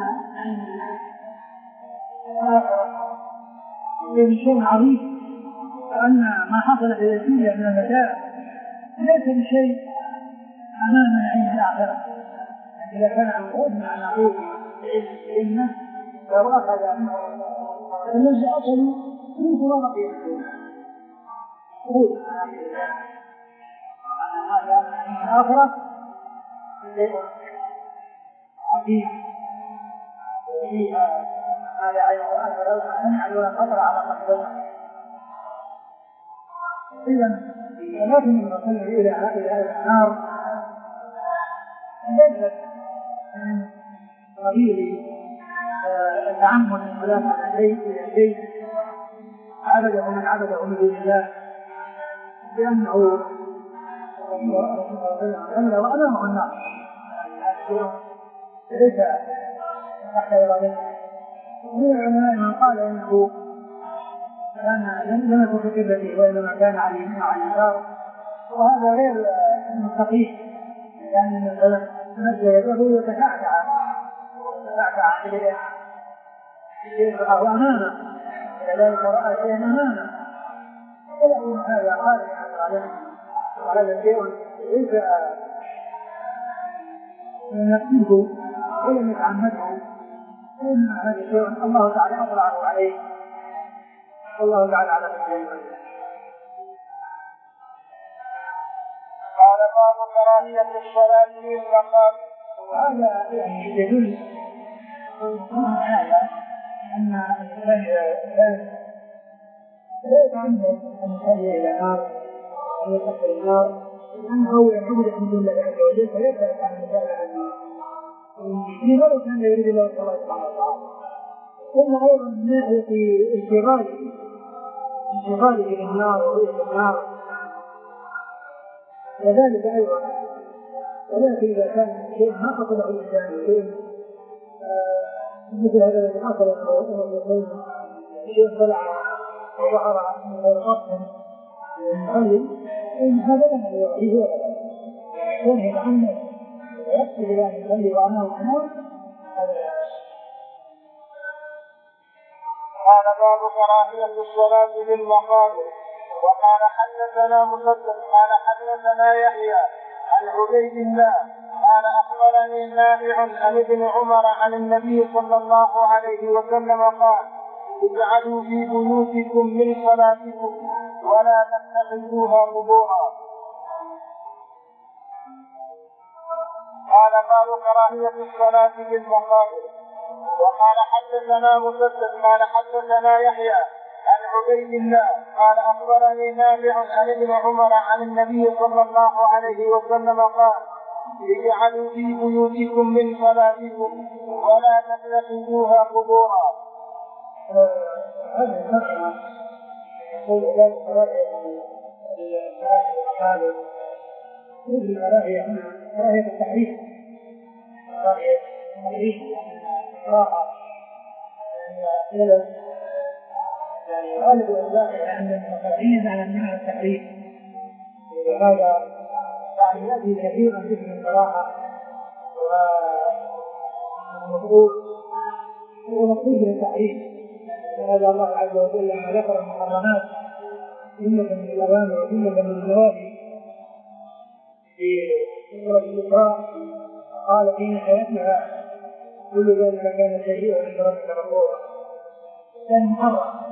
هذا شيء عظيم وأن ما حصل في الدنيا من المتاع ليس بشيء أمام عند الآخرة. إذا كان العقود مع العقود إنه لو أخذ منه الذي أصلوا من فرامة يقول هذا الآخرة عظيم فيها ما لا عين رأى ولو سمع ولا خطر على قلبه. إذا ولكن الرسول إلى هذه النار ليست من قبيل تعمد الصلاة من البيت إلى البيت عبده من عبده من دون الله لأنه أمله وأمامه النار ليس تحت إرادته. من العلماء من قال إنه كان لم يكن في قبلته وإنما كان على اليمين وعلى اليسار وهذا غير مستقيم لأن المسألة مد يده يتكعكع يتكعكع إليه يلقاه أمامه كذلك رأى شيئا أمامه ولكن هذا خارج عن غالبه وهذا شيء ليس نفسه ولم يتعمده فإن هذا شيء الله تعالى أطلعه عليه، والله تعالى على كل شيء. قال باب كراهية الصلاة في المقام. وهذا يعني يدل هذا أن الإنسان إذا لا يتعمد أن يصلي إلى نار أو يدخل النار أنه يعبد عند الله عز وجل فيبدأ عن المسألة عن النار. لماذا كان يريد الله سبحانه وتعالى؟ ثم أيضا من ناحية انشغاله انشغاله بالنار ورؤية النار وذلك أيضا. ولكن إذا كان شيء ما قصده الإنسان شيء مثل هذا الذي حصل شيء طلع وظهر من غير قصد يصلي إن هذا لم يعطيه ولا ينهي عنه ويقصد إلى أن يصلي وأنه أمور هذا. قال باب كراهية الصلاة في المقابر. وقال حدثنا مسدد قال حدثنا يحيى عن عبيد الله قال أخبرني نافع عن ابن عمر عن النبي صلى الله عليه وسلم قال اجعلوا في بيوتكم من صلاتكم ولا تتخذوها قبورا. قال باب كراهية الصلاة في المقابر. وقال حدثنا مسدد قال حدثنا يحيى عن عبيد الله قال أخبرني نافع عن ابن عمر عن النبي صلى الله عليه وسلم قال اجعلوا في بيوتكم من صلاتكم ولا تتخذوها قبورا. هذا المسألة يقول إلى كراهية المقابر مثل كراهية كراهية التحريف كراهية التحريف راحة يعني يعني غالب الأسباب عند المقرئين على معنى التحريف. وهذا يعني يأتي كثيرا باسم الصراحة والمفروض ومقصود بالتحريف. هذا الله عز وجل لما ذكر المحرمات جملة من الأوامر وجملة من النواهي في سورة الإسراء قال حين حياتها كل ذلك كان سيئا عند ربك غفورا. كان محرم.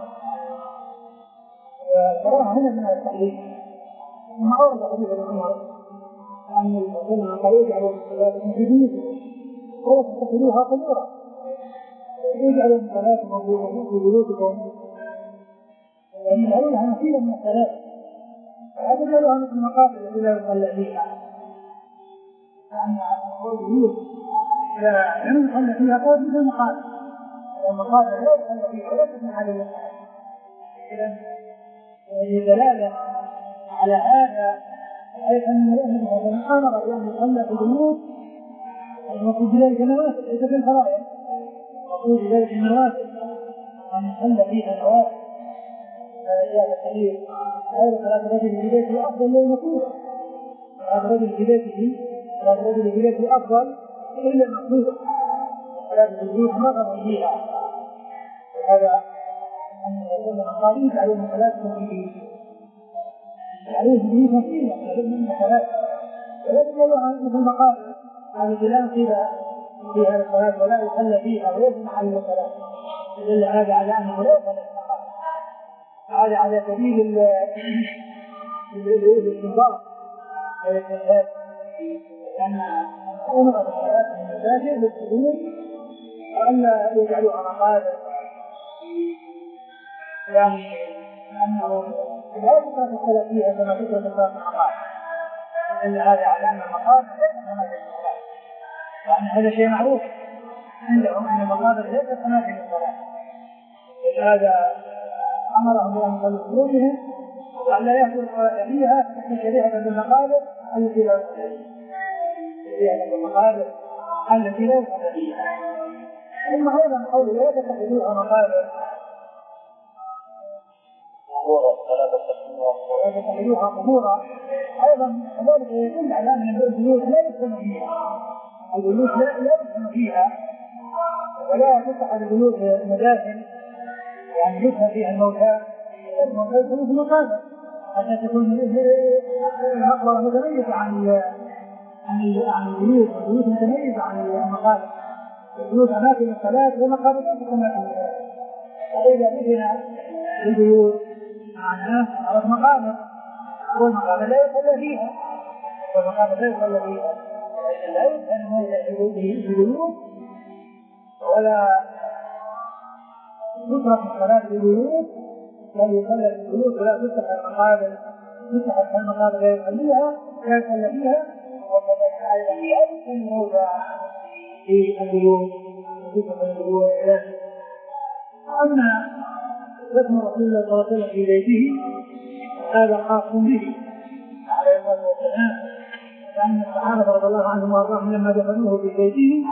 فالصراحة هنا من التحريف. ثم أورد حديث ابن عمر أن الرسول قال اجعلوا صلاتكم في بيوتكم ولا تتخذوها قبورا. اجعلوا صلاتكم في بيوتكم يعني يجعلونها نصيبا من الصلاة. لا تجعلوها مثل المقابر التي لا يصلى فيها. يعني البيوت لا يصلى فيها قول مثل المقابر. المقابر لا يصلى فيها ولا تبنى عليها. إذا دلالة على هذا حيث أن الأهل مثلا أمر بأن يصلى في البيوت المقصود بذلك النوافل ليس في الفرائض. المقصود بذلك النوافل أن يصلى فيها النوافل. هذا الحديث غير صلاة الرجل في بيته أفضل من المكروه. صلاة الرجل في بيته صلاة الرجل في بيته أفضل إلا المكروه. صلاة البيوت نظر فيها. هذا أن يكون القائد على المصلاتكم في بيوت عليه بيوت نصيبة من المصلات ولكن لو مثل المقابر على كلام كذا فيها الصلاة ولا يصلى فيها ويجمع على المصلات يدل هذا على أنه لا يصلى المقابر. هذا على سبيل الاستنباط والاستنباط لأن أمر الصلاة من المساجد للسجود وألا يجعلها مقابر يعني أنه لا يمكن الصلاة فيها كما ذكر في صلاة المقابر. إن هذا على أن المقابر ليست كما في الصلاة. وأن هذا شيء معروف عندهم أن المقابر ليست كما في الصلاة. لهذا أمرهم بأن يصلوا في بيوتهم وألا يأكلوا الصلاة فيها فتكون شريعة بالمقابر التي لا يصلى فيها. شريعة بالمقابر التي لا يصلى فيها. ثم أيضا قول لا تتخذوها مقابر ويتخذوها قبورا أيضا كذلك يدل على أن البيوت لا يسكن فيها. البيوت لا يسكن فيها ولا تتخذ البيوت مدافن يعني يدفن فيها الموتى. الموتى يكون في مقابر حتى تكون المقبرة متميزة عن عن البيوت. البيوت متميزة عن المقابر البيوت أماكن الصلاة ومقابر ليست أماكن الصلاة. وإذا بني البيوت معناه أو المقابر والمقابر لا يصلى فيها والمقابر لا يصلى فيها لا يصلى في البيوت ولا تترك الصلاة في البيوت بل يصلى في البيوت ولا تفتح المقابر تفتح المقابر لا يصليها لا يصلى فيها وكذلك أيضا لا يصلى في البيوت وتفتح البيوت أما رسم رسول الله صلى الله عليه وسلم في بيته هذا خاص به عليه الصلاة والسلام لأن الصحابة رضي الله عنهم وأرضاهم لما دخلوه في بيته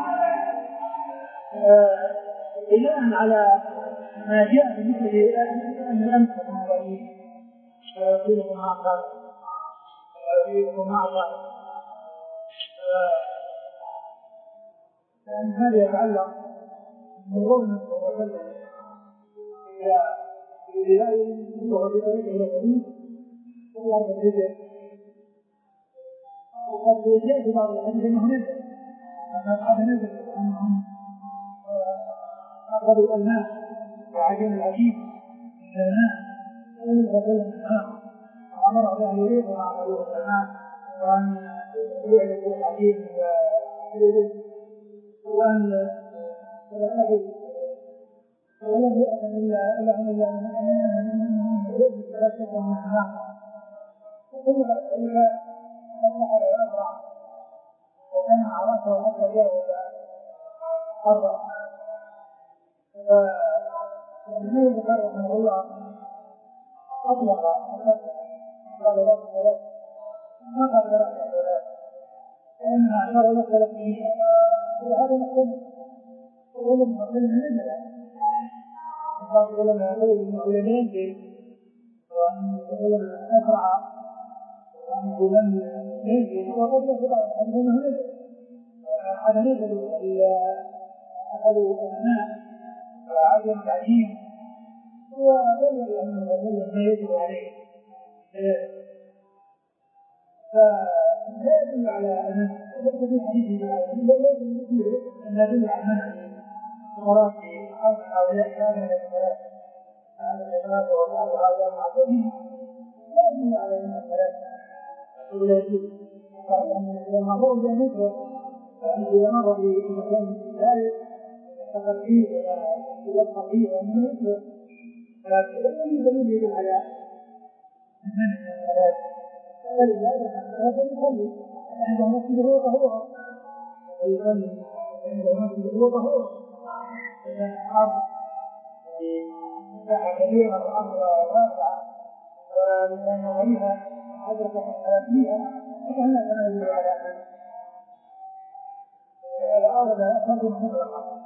بناء على ما جاء بمثل أن الأمس رسولكم ما قال رسولكم ما قال لأن هذا يتعلق بظلم صلى الله عليه وسلم إلى بداية وهو بطريقه إلى الحديث وهو بالرجل وقد جاء في بعض الحديث أنه نزل أن أصحاب نزل أنهم أخذوا الماء وعجين العجيب من الماء ومن غسل الماء وأمر بأن يريد وأخذوا الماء وأن يعرفوا العجيب وأن يتخذ ولم يأذن إلا لهم إلا من يجب لا شك من النار وكل ذلك أصبح الأمر وكان عرفه حتى جاء إلى أربع فالنبي البخاري رحمه الله أطلق قال رب الثلاث ما قال رب الثلاث لأنها أشار إلى الثلاث فيه وهذا مختلف ولم يقل من الجلال بعض العلماء يقول انه لم ينزل وان العلماء اسرع وانه لم ينزل وقد يقول انه نزل هذا نزل اخذوا الماء وعجم العجين وبين انه لم يجب عليه فلا يدل على ان في حديث بل يدل على ان الصلاة في أرض هؤلاء كان من الصلاة هذا الإخلاص والله هذا معتدين لا يدل على أن الصلاة ولا يجوز قال أن إذا مر بمثل فأن إذا مر بمكان لا يستقر فيه ولا يبقى فيه ومن مثله لكن لم يدل يدل على من الصلاة فلذلك الصلاة يصلي عنده مسجد هو طهورا ويصلي عنده مسجد هو طهورا الأرض مساحة كبيرة والأرض واسعة ولأن غيرها أدرك الحياة فيها فإنها لا يدل على أن الأرض تكون مطلقة.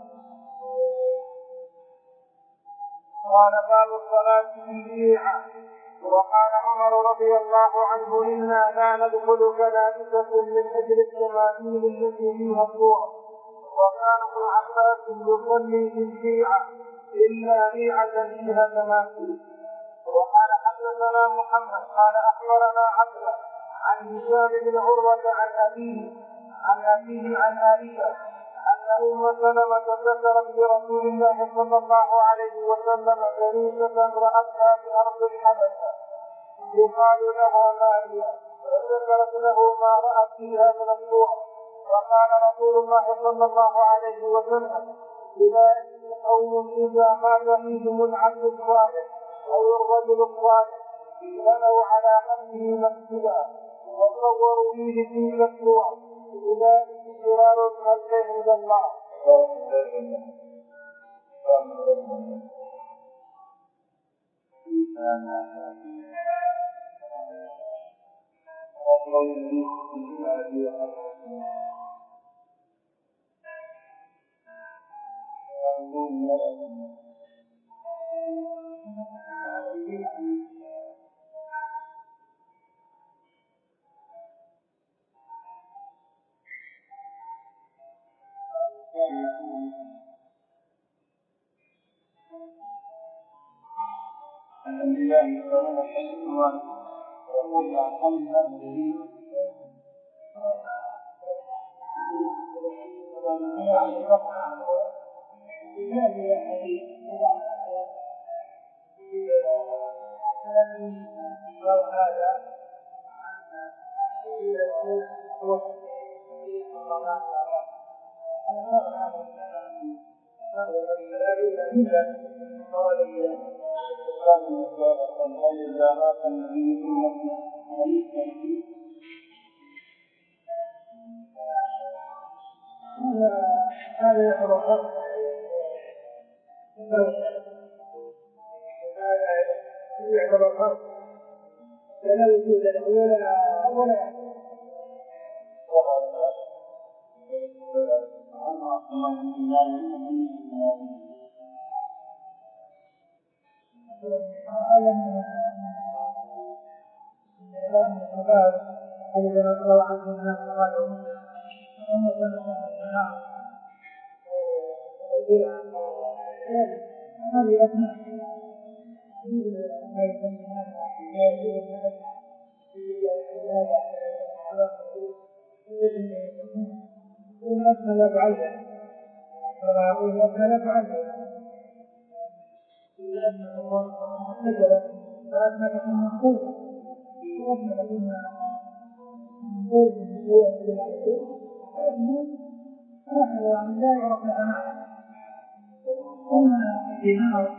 قال باب الصلاة في البيعة. وقال عمر رضي الله عنه إنا لا ندخل كنائسكم من أجل التماثيل التي فيها الصور. وكان ابن عباس يصلي في البيعة إلا بيعة فيها تماثيل. وقال حدثنا محمد قال أخبرنا عبده عن هشام بن عروة عن أبيه عن أبيه عن عائشة أن أم سلمة ذكرت لرسول الله صلى الله عليه وسلم كنيسة رأتها في أرض الحبشة يقال لها ماريا وذكرت له ما رأت فيها من الصور. وقال رسول الله صلى الله عليه وسلم أولئك قوم إذا مات فيهم العبد الصالح أو الرجل الصالح بنوا على قبره مسجدا وصوروا فيه تلك الصور أولئك شرار الخلق عند الله. الحمد لله تعالى الحمد وقل عن هذه هذا يعتبر يعتبر فرق ولا وجود له ولا ولا الذين رضوا عنهم من الصالحين هذه أسماء والأسماء يفعلها والأسماء يفعلها لأن الله نزل فأسماء تكون مخصوصة وأسماء تكون مخصوصة من قوة العلم نحن عن لا يعرف معنا هنا دماغ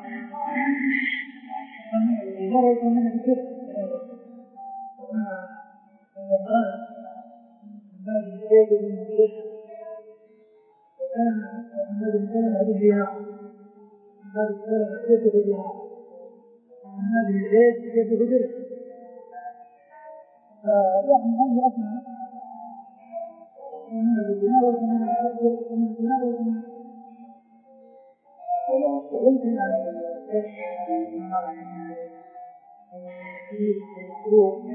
مجرد من الكفر وما الناس الناس يجب من الكفر وكان الناس يجب هدفها الناس يجب هدفها الناس يجب هدفها فنحن هذه أسماء الناس يتناول من الكفر ومن يتناول من ويمكن أن يكون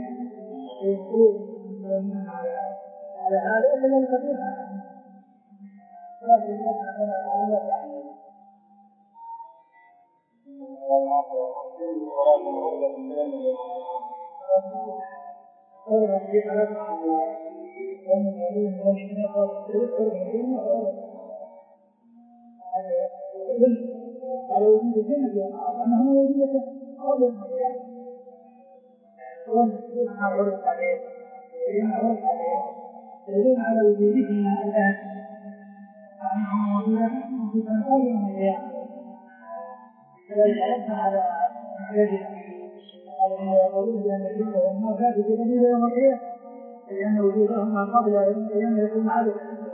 يكون على هذا من الكثير لكن على وجود الجنة أنه وجودة قبل ونحن عرض عليه عرض عليه يدل على وجودهما الآن أنه وجودة قبل المجيء ويحدث على وجه على وجود أن الجنة والنار ذات جديدة يوم القيامة لأن وجودهما قبل يوم القيامة يكون عليه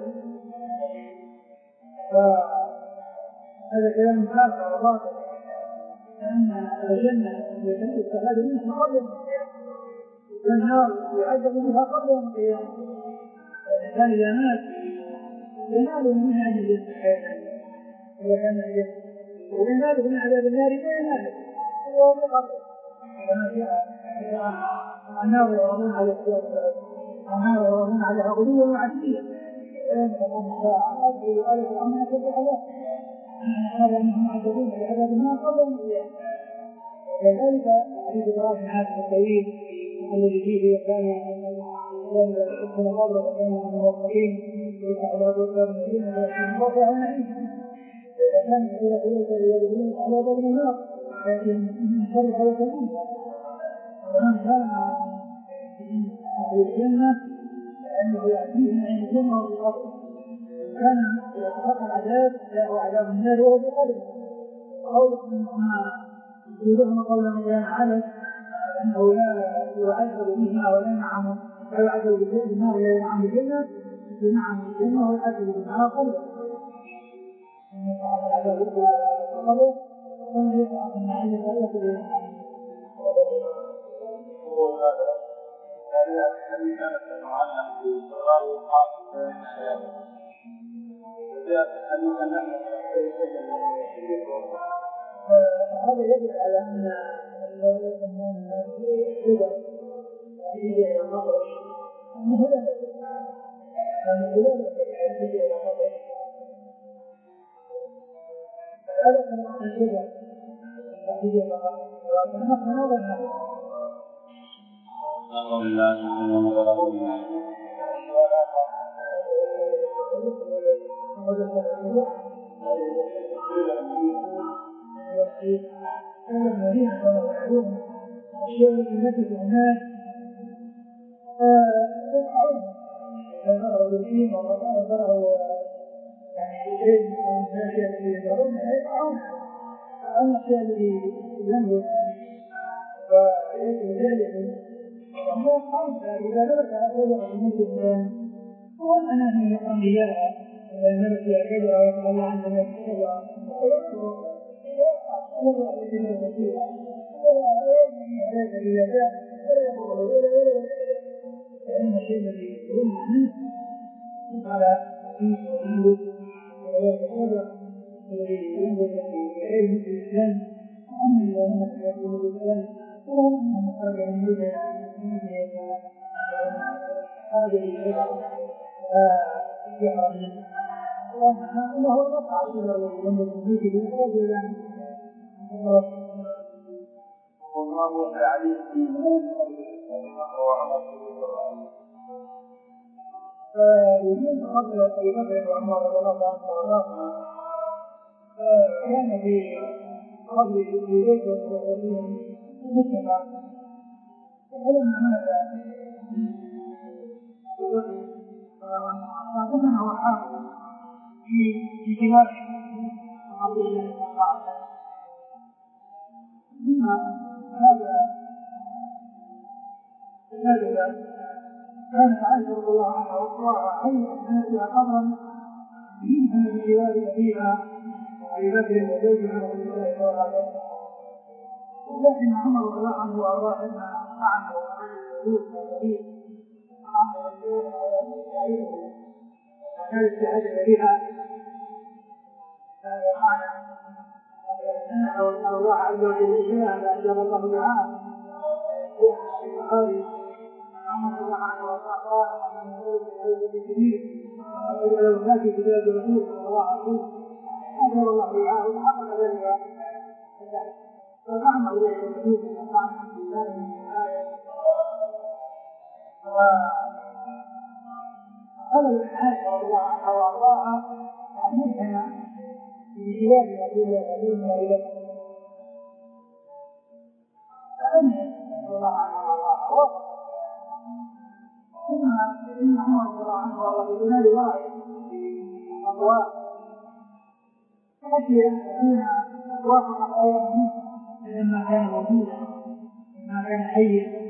هذا كلام خاص وباطل لأن الجنة يتم استفاد منها قبل والنار يعذب منها قبل يوم القيامة الإنسان إذا مات ينال من هذه الاستحقاق إذا كان الجنة وينال من عذاب النار لا ينال هو قبل كما جاء النار يعرضون على السياسة النار يعرضون عليها غدوا وعشيا فينتقم الساعة أجل ألف عما تبع له هذا منهم عذابون بعذاب النار قبل القيامة كذلك حديث إبراهيم هذا الطويل الذي فيه كان كان يحكم الأرض وكان من الموقعين على ضرر المدينة ولكن وقع نعيم كان إذا قلت يدخلون على ضرر النار لكن من شرف وكلام ومن كان في الجنة لأنه يأتيه من الجنة والأرض كان يتفق العذاب له عذاب النار وهو بقدر قول ما يقولون قولا لا عدد أنه لا يعذب بها ولا ينعم لا يعذب بشيء النار ولا ينعم بجنة ينعم بالجنة ويعذب بها قلبه إن تعالى العذاب قلبه ثم يقع من عدد لا يقبل هذا يدل على أن الهدى هي النظر أنه لا أنه لا هي النظر هذا كما الهدى هي النظر وأنه نظر أقول الله سبحانه وتعالى الذين كانوا يعلمون الشيء التي هناك يقعون يقرأوا بالدين ويقرأوا يعني شيء من الأشياء التي يقرؤون يقعون أما الشيء الذي ينبت فيجب ذلك وهو قول إذا نبت أقول أن الإنسان هو أنا من الأنبياء إذا نبت يعجبها ويتخلى عن ذلك الشجرة ويكتب ويقع الذي نبت فيها هذا إذا جاء فإن الشيء الذي يقول عنه على ينبت ويتخلى الذي ينبت في علم الإسلام أما إذا نبت في علم الإسلام فهو أنه خرج من وجه هذه الشجرة يحرم وهو يقع الشجرة ينبت فيه بإحراج إلى والله تعالى فوجود قبل أبي بكر وعمر رضي الله عنهما كان في قبل في بيت الرسول مجتمع فلما مات فقدم هو حاكم في جواره عبد الله بن عمر ثم هذا هذا كانت عائشة رضي الله عنها وارضاها خير الناس قبرا منها بجوار أبيها أبي بكر وزوجها رضي الله عنه ولكن عمر رضي الله عنه وارضاه انها معه وجود النبي كانت شهادة بها معنى أن الله عز وجل شاء ما أجاب الله دعاءه قال عمر رضي الله عنه وارضاه قال من يقول بالجميل لو كان في كتاب الرسول صلى الله عليه وسلم أجاب الله دعاءه وحقق ذلك فنعم إليه الوجود من طعم الله من الآية وقال عائشة رضي الله عنها وأرضاها أمرها بجواب أبينا إلى فأمر رضي الله عنها وأرضاها ثم إن عمر رضي الله عنه وأرضاه بنال واحد في أبواب خشي أن تكون وافق خيرا منه لما كان موجودا لما كان حيا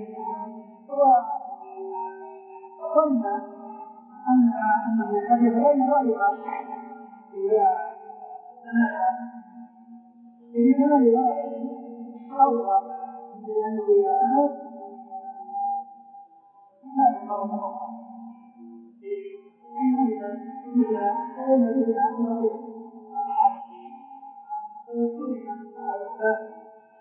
وظن ان انه قد يتغير رايها اذا سمع بجمال رايه حوله لانه اذا مات ما يقرر حينئذ اذا كان مثل امره ويكون على الباب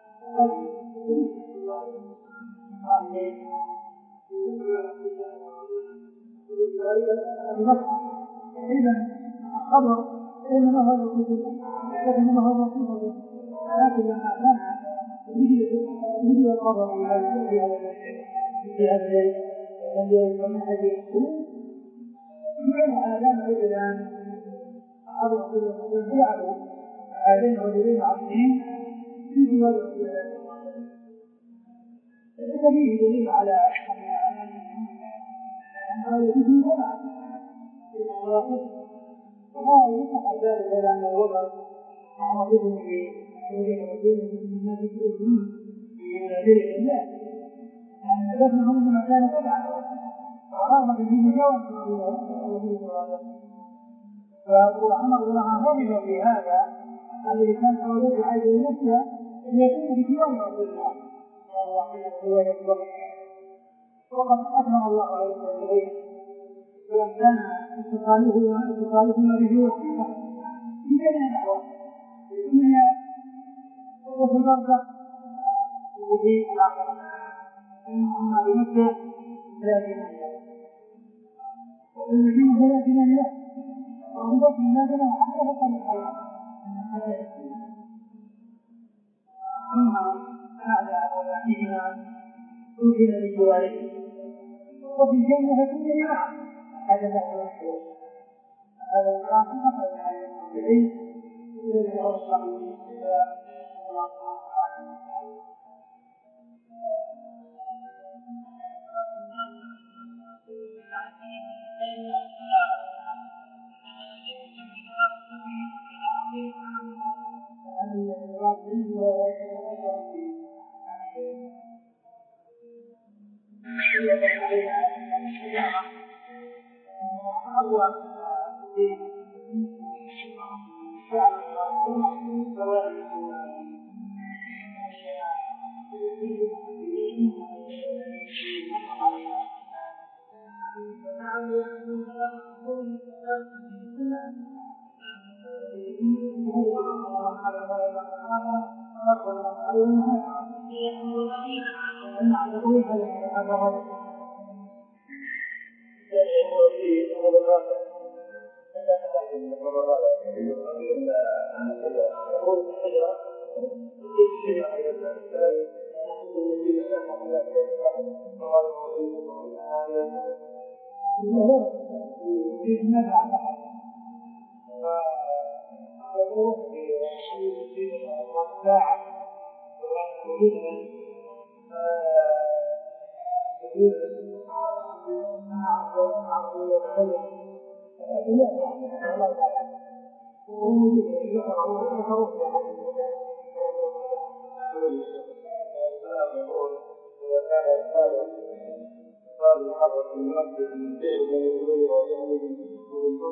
إذا الخبر إنما هو الرسول إنما هو الرسول لكن لما كان يجي الخبر في هذا في هذا في هذا الذي من حديث من آدم الآن خبر في الرسول يعلو هذين الرجلين عظيمين في جوار الرسول فيه دليل على أنه يجب وضع في المواقف ولا يصح ذلك إلى أن الوضع معرضه في وجه الرسول من الناس الأذنين في ذلك الله يعني دفنه من مكان طبعا ورغم في مجاوز الرسول صلى الله عليه وسلم فأبو عمر رضي الله عنه رغب في هذا الذي كان حوله عيد نفسها أن يكون بجوار رسول الله وقد أكرم الله عليه وسلم ولم كان اتصاله واتصاله به وثيقة في جميع الأحوال في الدنيا وفي البرزخ وفي الآخرة أما بمكة لا بمكة والذين لا بمكة وهم بكر لا بمكة حتى بقى الحياة ثم بعد وفاتهما توجد بجواره وفي الجنة كل معه هذا لا يحصل هذا الكلام مثلا على العلم يوصل إلى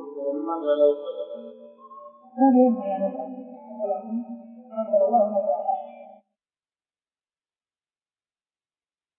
هذا